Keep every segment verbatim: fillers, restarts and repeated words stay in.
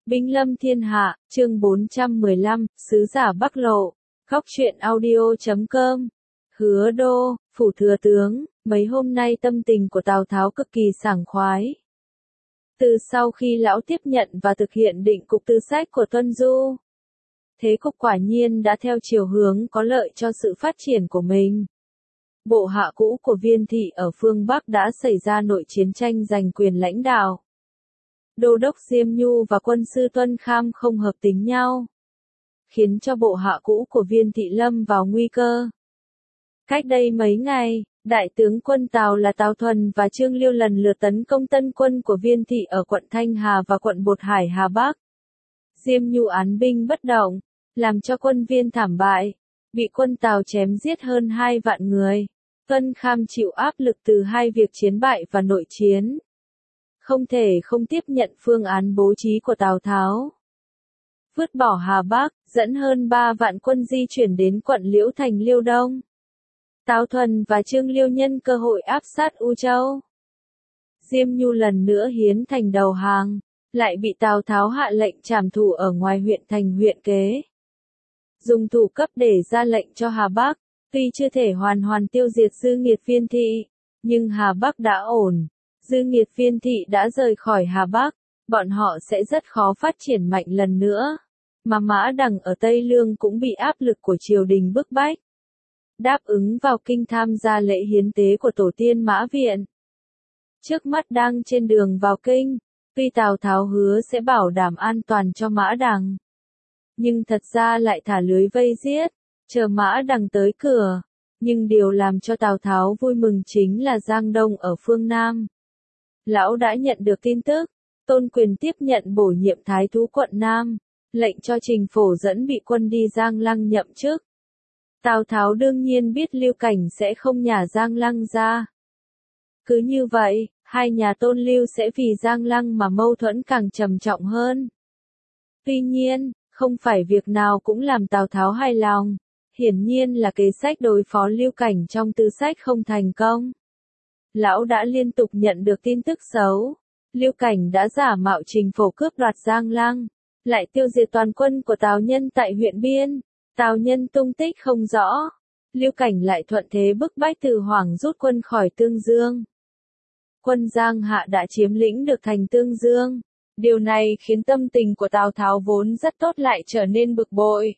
Binh lâm thiên hạ, chương bốn trăm mười lăm, sứ giả Bắc Lộ, góc truyện audio chấm com. Hứa Đô, phủ thừa tướng, mấy hôm nay tâm tình của Tào Tháo cực kỳ sảng khoái. Từ sau khi lão tiếp nhận và thực hiện định cục tư sách của Tuân Du, thế cục quả nhiên đã theo chiều hướng có lợi cho sự phát triển của mình. Bộ hạ cũ của Viên Thị ở phương Bắc đã xảy ra nội chiến tranh giành quyền lãnh đạo. Đô đốc Diêm Nhu và quân sư Tuân Kham không hợp tính nhau, khiến cho bộ hạ cũ của Viên Thị lâm vào nguy cơ. Cách đây mấy ngày, đại tướng quân Tào là Tào Thuần và Trương Liêu lần lượt tấn công tân quân của Viên Thị ở quận Thanh Hà và quận Bột Hải Hà Bắc. Diêm Nhu án binh bất động, làm cho quân Viên thảm bại, bị quân Tào chém giết hơn hai vạn người. Tuân Kham chịu áp lực từ hai việc chiến bại và nội chiến, không thể không tiếp nhận phương án bố trí của Tào Tháo. Vứt bỏ Hà Bắc, dẫn hơn ba vạn quân di chuyển đến quận Liễu Thành Liêu Đông. Tào Thuần và Trương Liêu nhân cơ hội áp sát U Châu. Diêm Nhu lần nữa hiến thành đầu hàng, lại bị Tào Tháo hạ lệnh trảm thủ ở ngoài huyện thành huyện Kế. Dùng thủ cấp để ra lệnh cho Hà Bắc, tuy chưa thể hoàn hoàn tiêu diệt dư nghiệt Viên Thị, nhưng Hà Bắc đã ổn. Dư nghiệt Viên Thị đã rời khỏi Hà Bắc, bọn họ sẽ rất khó phát triển mạnh lần nữa. Mà Mã Đằng ở Tây Lương cũng bị áp lực của triều đình bức bách. Đáp ứng vào kinh tham gia lễ hiến tế của tổ tiên Mã Viện. Trước mắt đang trên đường vào kinh, tuy Tào Tháo hứa sẽ bảo đảm an toàn cho Mã Đằng, nhưng thật ra lại thả lưới vây giết, chờ Mã Đằng tới cửa. Nhưng điều làm cho Tào Tháo vui mừng chính là Giang Đông ở phương Nam. Lão đã nhận được tin tức, Tôn Quyền tiếp nhận bổ nhiệm Thái thú quận Nam, lệnh cho Trình Phổ dẫn bị quân đi Giang Lăng nhậm chức. Tào Tháo đương nhiên biết Lưu Cảnh sẽ không nhả Giang Lăng ra. Cứ như vậy, hai nhà Tôn Lưu sẽ vì Giang Lăng mà mâu thuẫn càng trầm trọng hơn. Tuy nhiên, không phải việc nào cũng làm Tào Tháo hài lòng. Hiển nhiên là kế sách đối phó Lưu Cảnh trong tư sách không thành công. Lão đã liên tục nhận được tin tức xấu. Lưu Cảnh đã giả mạo Trình Phổ cướp đoạt Giang Lăng, lại tiêu diệt toàn quân của Tào Nhân tại huyện Biên. Tào Nhân tung tích không rõ. Lưu Cảnh lại thuận thế bức bách Từ Hoảng rút quân khỏi Tương Dương. Quân Giang Hạ đã chiếm lĩnh được thành Tương Dương. Điều này khiến tâm tình của Tào Tháo vốn rất tốt lại trở nên bực bội.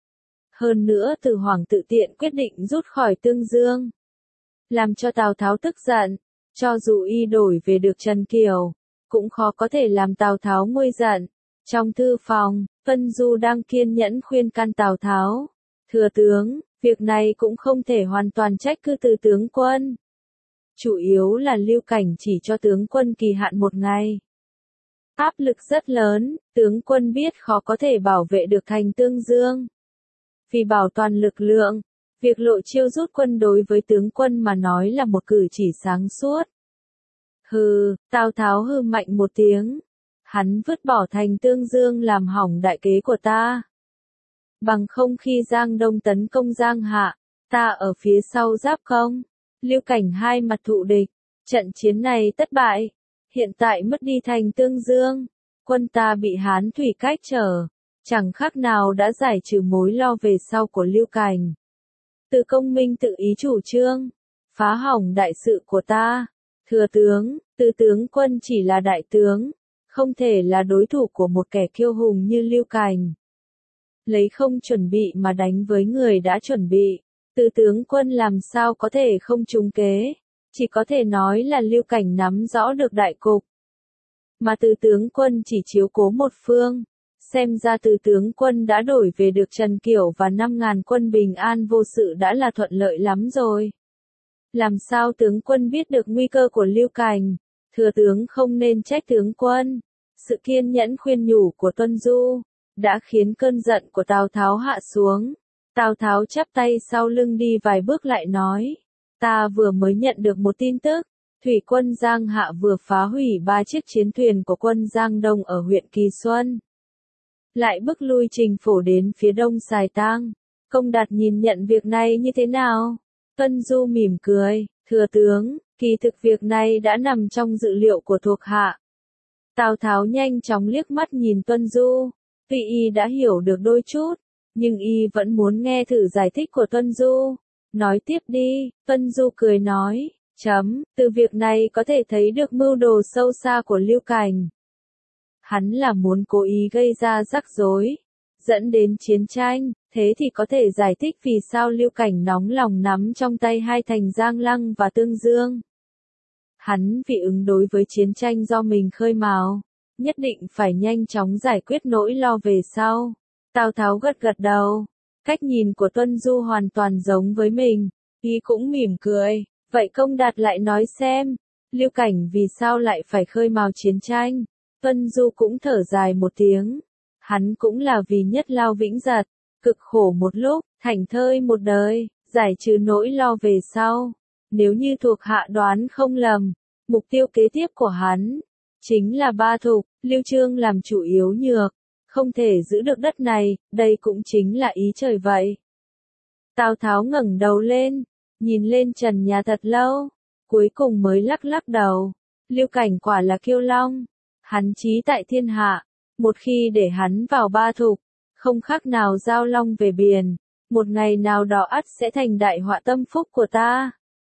Hơn nữa Từ Hoảng tự tiện quyết định rút khỏi Tương Dương, làm cho Tào Tháo tức giận. Cho dù y đổi về được Trần Kiều, cũng khó có thể làm Tào Tháo nguôi giận. Trong thư phòng, Vân Du đang kiên nhẫn khuyên can Tào Tháo. Thừa tướng, việc này cũng không thể hoàn toàn trách cứ từ tướng quân. Chủ yếu là Lưu Cảnh chỉ cho tướng quân kỳ hạn một ngày. Áp lực rất lớn, tướng quân biết khó có thể bảo vệ được thành Tương Dương. Vì bảo toàn lực lượng, việc Lộ Chiêu rút quân đối với tướng quân mà nói là một cử chỉ sáng suốt. Hừ, Tào Tháo hừ mạnh một tiếng. Hắn vứt bỏ thành Tương Dương làm hỏng đại kế của ta. Bằng không khi Giang Đông tấn công Giang Hạ, ta ở phía sau giáp công. Lưu Cảnh hai mặt thụ địch, trận chiến này thất bại. Hiện tại mất đi thành Tương Dương, quân ta bị Hán thủy cách trở. Chẳng khác nào đã giải trừ mối lo về sau của Lưu Cảnh. Từ Công Minh tự ý chủ trương, phá hỏng đại sự của ta. Thừa tướng, Từ tướng quân chỉ là đại tướng, không thể là đối thủ của một kẻ kiêu hùng như Lưu Cảnh. Lấy không chuẩn bị mà đánh với người đã chuẩn bị, Từ tướng quân làm sao có thể không trúng kế. Chỉ có thể nói là Lưu Cảnh nắm rõ được đại cục, mà Từ tướng quân chỉ chiếu cố một phương. Xem ra Từ tướng quân đã đổi về được Trần Kiều và năm ngàn quân bình an vô sự đã là thuận lợi lắm rồi. Làm sao tướng quân biết được nguy cơ của Lưu Cảnh? Thừa tướng không nên trách tướng quân. Sự kiên nhẫn khuyên nhủ của Tuân Du đã khiến cơn giận của Tào Tháo hạ xuống. Tào Tháo chắp tay sau lưng đi vài bước lại nói: Ta vừa mới nhận được một tin tức. Thủy quân Giang Hạ vừa phá hủy ba chiếc chiến thuyền của quân Giang Đông ở huyện Kỳ Xuân. Lại bức lui Trình Phổ đến phía đông Sài Tang. Công Đạt nhìn nhận việc này như thế nào? Tuân Du mỉm cười, thừa tướng, kỳ thực việc này đã nằm trong dự liệu của thuộc hạ. Tào Tháo nhanh chóng liếc mắt nhìn Tuân Du, tuy y đã hiểu được đôi chút, nhưng y vẫn muốn nghe thử giải thích của Tuân Du. Nói tiếp đi, Tuân Du cười nói, chấm, từ việc này có thể thấy được mưu đồ sâu xa của Lưu Cảnh. Hắn là muốn cố ý gây ra rắc rối, dẫn đến chiến tranh, thế thì có thể giải thích vì sao Lưu Cảnh nóng lòng nắm trong tay hai thành Giang Lăng và Tương Dương. Hắn vì ứng đối với chiến tranh do mình khơi mào, nhất định phải nhanh chóng giải quyết nỗi lo về sau. Tào Tháo gật gật đầu, cách nhìn của Tuân Du hoàn toàn giống với mình, y cũng mỉm cười, vậy Công Đạt lại nói xem, Lưu Cảnh vì sao lại phải khơi mào chiến tranh. Tuân Du cũng thở dài một tiếng, hắn cũng là vì Nhất Lao Vĩnh Giật, cực khổ một lúc, thảnh thơi một đời, giải trừ nỗi lo về sau. Nếu như thuộc hạ đoán không lầm, mục tiêu kế tiếp của hắn chính là Ba Thục, Lưu Chương làm chủ yếu nhược, không thể giữ được đất này, đây cũng chính là ý trời vậy. Tào Tháo ngẩng đầu lên, nhìn lên trần nhà thật lâu, cuối cùng mới lắc lắc đầu. Lưu Cảnh quả là kiêu long, hắn chí tại thiên hạ, một khi để hắn vào Ba Thục, không khác nào giao long về biển, một ngày nào đó ắt sẽ thành đại họa tâm phúc của ta.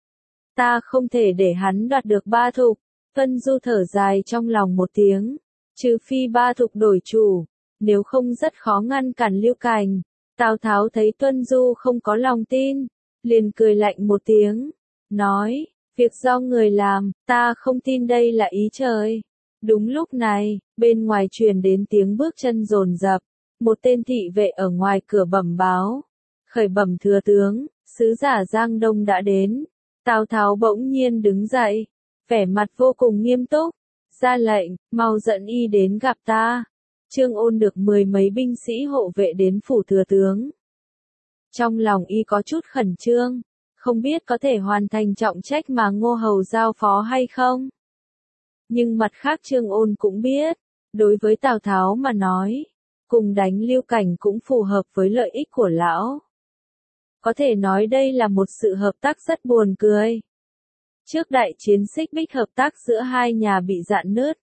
Ta không thể để hắn đoạt được Ba Thục. Tuân Du thở dài trong lòng một tiếng, trừ phi Ba Thục đổi chủ, nếu không rất khó ngăn cản Lưu Cảnh. Tào Tháo thấy Tuân Du không có lòng tin, liền cười lạnh một tiếng, nói, việc do người làm, ta không tin đây là ý trời. Đúng lúc này, bên ngoài truyền đến tiếng bước chân dồn dập, một tên thị vệ ở ngoài cửa bẩm báo, khởi bẩm thừa tướng, sứ giả Giang Đông đã đến. Tào Tháo bỗng nhiên đứng dậy, vẻ mặt vô cùng nghiêm túc, ra lệnh, mau dẫn y đến gặp ta. Trương Ôn được mười mấy binh sĩ hộ vệ đến phủ thừa tướng. Trong lòng y có chút khẩn trương, không biết có thể hoàn thành trọng trách mà Ngô Hầu giao phó hay không. Nhưng mặt khác Trương Ôn cũng biết, đối với Tào Tháo mà nói, cùng đánh Lưu Cảnh cũng phù hợp với lợi ích của lão. Có thể nói đây là một sự hợp tác rất buồn cười. Trước đại chiến xích bích hợp tác giữa hai nhà bị rạn nứt.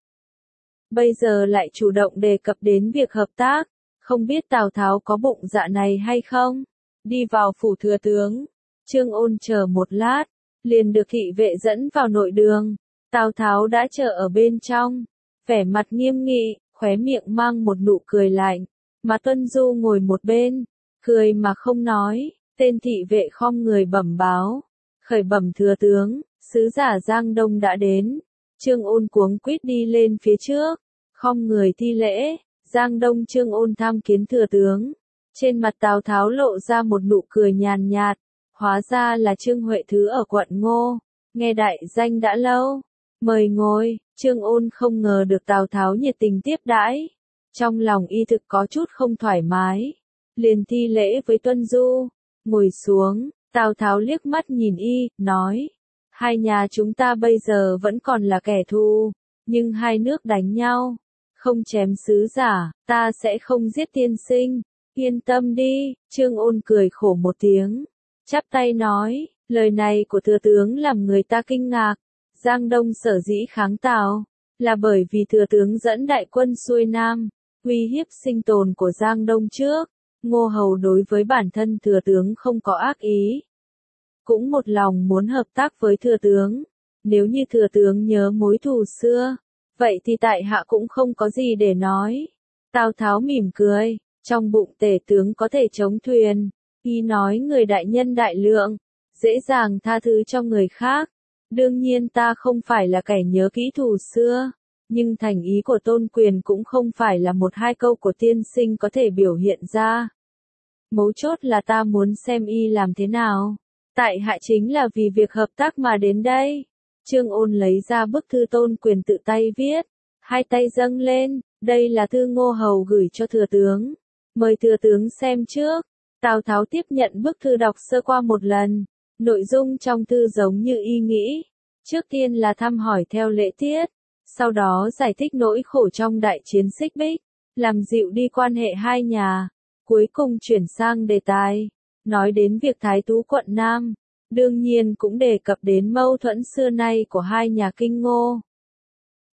Bây giờ lại chủ động đề cập đến việc hợp tác, không biết Tào Tháo có bụng dạ này hay không. Đi vào phủ thừa tướng, Trương Ôn chờ một lát, liền được thị vệ dẫn vào nội đường. Tào Tháo đã chờ ở bên trong, vẻ mặt nghiêm nghị, khóe miệng mang một nụ cười lạnh, mà Tuân Du ngồi một bên, cười mà không nói. Tên thị vệ khom người bẩm báo, khởi bẩm thừa tướng, sứ giả Giang Đông đã đến. Trương Ôn cuống quýt đi lên phía trước, khom người thi lễ. Giang Đông Trương Ôn tham kiến thừa tướng. Trên mặt Tào Tháo lộ ra một nụ cười nhàn nhạt, hóa ra là Trương Huệ Thứ ở quận Ngô, nghe đại danh đã lâu, mời ngồi. Trương Ôn không ngờ được Tào Tháo nhiệt tình tiếp đãi, trong lòng y thực có chút không thoải mái, liền thi lễ với Tuân Du. Ngồi xuống, Tào Tháo liếc mắt nhìn y, nói, hai nhà chúng ta bây giờ vẫn còn là kẻ thù, nhưng hai nước đánh nhau, không chém sứ giả, ta sẽ không giết tiên sinh, yên tâm đi. Trương Ôn cười khổ một tiếng, chắp tay nói, lời này của thừa tướng làm người ta kinh ngạc. Giang Đông sở dĩ kháng Tào, là bởi vì thừa tướng dẫn đại quân xuôi Nam, uy hiếp sinh tồn của Giang Đông trước. Ngô Hầu đối với bản thân thừa tướng không có ác ý, cũng một lòng muốn hợp tác với thừa tướng. Nếu như thừa tướng nhớ mối thù xưa, vậy thì tại hạ cũng không có gì để nói. Tào Tháo mỉm cười, trong bụng tể tướng có thể chống thuyền, y nói người đại nhân đại lượng, dễ dàng tha thứ cho người khác. Đương nhiên ta không phải là kẻ nhớ kỹ thù xưa, nhưng thành ý của Tôn Quyền cũng không phải là một hai câu của tiên sinh có thể biểu hiện ra. Mấu chốt là ta muốn xem y làm thế nào. Tại hạ chính là vì việc hợp tác mà đến đây. Trương Ôn lấy ra bức thư Tôn Quyền tự tay viết, hai tay dâng lên, đây là thư Ngô Hầu gửi cho thừa tướng, mời thừa tướng xem trước. Tào Tháo tiếp nhận bức thư đọc sơ qua một lần, nội dung trong thư giống như y nghĩ. Trước tiên là thăm hỏi theo lễ tiết, sau đó giải thích nỗi khổ trong đại chiến xích bích, làm dịu đi quan hệ hai nhà, cuối cùng chuyển sang đề tài, nói đến việc Thái Tú quận Nam, đương nhiên cũng đề cập đến mâu thuẫn xưa nay của hai nhà Kinh Ngô.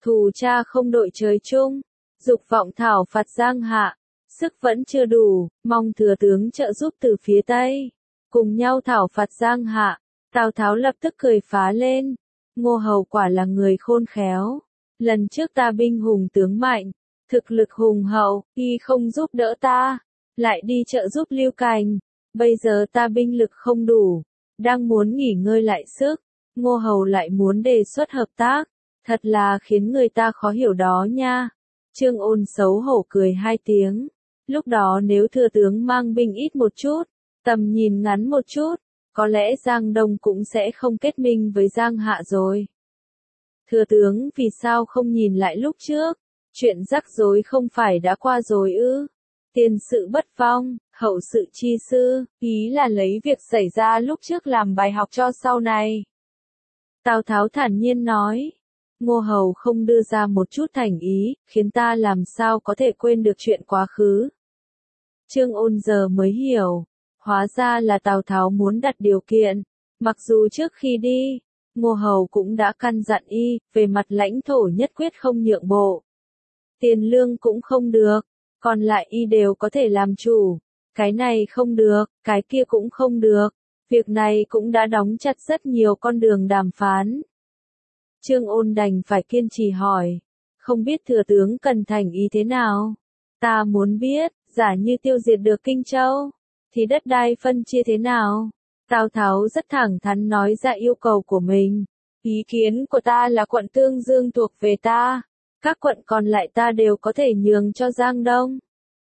thù cha không đội trời chung, dục vọng thảo phạt Giang Hạ, sức vẫn chưa đủ, mong thừa tướng trợ giúp từ phía Tây, cùng nhau thảo phạt Giang Hạ. Tào Tháo lập tức cười phá lên, Ngô Hầu quả là người khôn khéo, lần trước ta binh hùng tướng mạnh, thực lực hùng hậu, y không giúp đỡ ta, lại đi trợ giúp Lưu Cảnh, bây giờ ta binh lực không đủ, đang muốn nghỉ ngơi lại sức, Ngô Hầu lại muốn đề xuất hợp tác, thật là khiến người ta khó hiểu đó nha. Trương Ôn xấu hổ cười hai tiếng, lúc đó nếu thừa tướng mang binh ít một chút, tầm nhìn ngắn một chút, có lẽ Giang Đông cũng sẽ không kết minh với Giang Hạ rồi. Thừa tướng vì sao không nhìn lại lúc trước, chuyện rắc rối không phải đã qua rồi ư? Tiền sự bất vong, hậu sự chi sư, ý là lấy việc xảy ra lúc trước làm bài học cho sau này. Tào Tháo thản nhiên nói, Ngô Hầu không đưa ra một chút thành ý, khiến ta làm sao có thể quên được chuyện quá khứ. Trương Ôn giờ mới hiểu, hóa ra là Tào Tháo muốn đặt điều kiện, mặc dù trước khi đi, Ngô Hầu cũng đã căn dặn y, về mặt lãnh thổ nhất quyết không nhượng bộ. Tiền lương cũng không được, còn lại y đều có thể làm chủ, cái này không được, cái kia cũng không được, việc này cũng đã đóng chặt rất nhiều con đường đàm phán. Trương Ôn đành phải kiên trì hỏi, không biết thừa tướng cần thành ý thế nào? Ta muốn biết, giả như tiêu diệt được Kinh Châu, thì đất đai phân chia thế nào? Tào Tháo rất thẳng thắn nói ra yêu cầu của mình. Ý kiến của ta là quận Tương Dương thuộc về ta, các quận còn lại ta đều có thể nhường cho Giang Đông.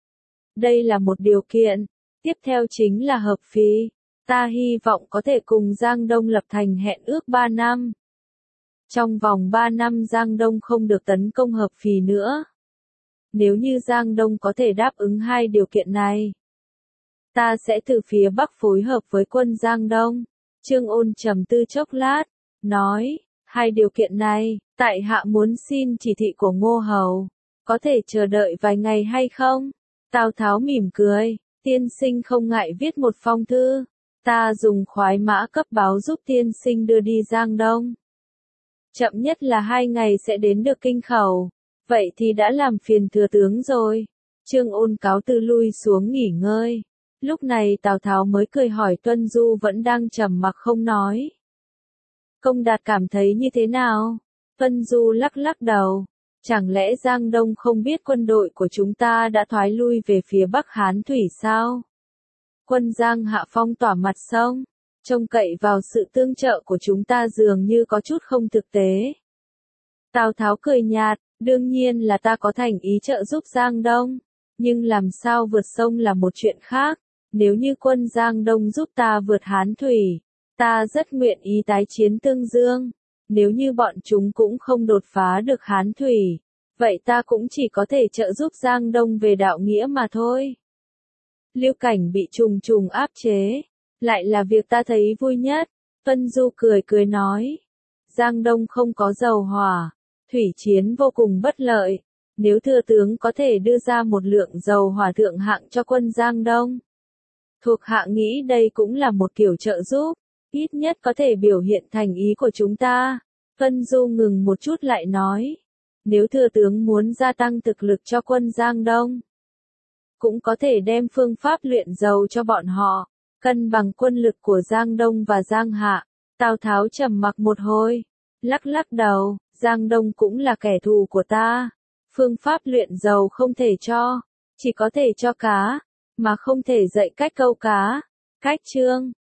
Đây là một điều kiện, tiếp theo chính là hợp phí. Ta hy vọng có thể cùng Giang Đông lập thành hẹn ước ba năm. Trong vòng ba năm Giang Đông không được tấn công hợp phì nữa. Nếu như Giang Đông có thể đáp ứng hai điều kiện này, ta sẽ từ phía Bắc phối hợp với quân Giang Đông. Trương Ôn trầm tư chốc lát, nói, hai điều kiện này, tại hạ muốn xin chỉ thị của Ngô Hầu, có thể chờ đợi vài ngày hay không? Tào Tháo mỉm cười, tiên sinh không ngại viết một phong thư, ta dùng khoái mã cấp báo giúp tiên sinh đưa đi Giang Đông. Chậm nhất là hai ngày sẽ đến được Kinh Khẩu, vậy thì đã làm phiền thừa tướng rồi. Trương Ôn cáo từ lui xuống nghỉ ngơi. Lúc này Tào Tháo mới cười hỏi Tuân Du vẫn đang trầm mặc không nói. Công Đạt cảm thấy như thế nào? Tuân Du lắc lắc đầu. Chẳng lẽ Giang Đông không biết quân đội của chúng ta đã thoái lui về phía Bắc Hán Thủy sao? Quân Giang Hạ phong tỏa mặt sông, trông cậy vào sự tương trợ của chúng ta dường như có chút không thực tế. Tào Tháo cười nhạt, đương nhiên là ta có thành ý trợ giúp Giang Đông, nhưng làm sao vượt sông là một chuyện khác. Nếu như quân Giang Đông giúp ta vượt Hán Thủy, ta rất nguyện ý tái chiến Tương Dương. Nếu như bọn chúng cũng không đột phá được Hán Thủy, vậy ta cũng chỉ có thể trợ giúp Giang Đông về đạo nghĩa mà thôi. Lưu Cảnh bị trùng trùng áp chế, lại là việc ta thấy vui nhất. Tuân Du cười cười nói, Giang Đông không có dầu hỏa, thủy chiến vô cùng bất lợi. Nếu thừa tướng có thể đưa ra một lượng dầu hỏa thượng hạng cho quân Giang Đông, thuộc hạ nghĩ đây cũng là một kiểu trợ giúp, ít nhất có thể biểu hiện thành ý của chúng ta. Tuân Du ngừng một chút lại nói, nếu thừa tướng muốn gia tăng thực lực cho quân Giang Đông, cũng có thể đem phương pháp luyện dầu cho bọn họ, cân bằng quân lực của Giang Đông và Giang Hạ. Tào Tháo trầm mặc một hồi, lắc lắc đầu, Giang Đông cũng là kẻ thù của ta. Phương pháp luyện dầu không thể cho, chỉ có thể cho cá, mà không thể dạy cách câu cá. Cách chương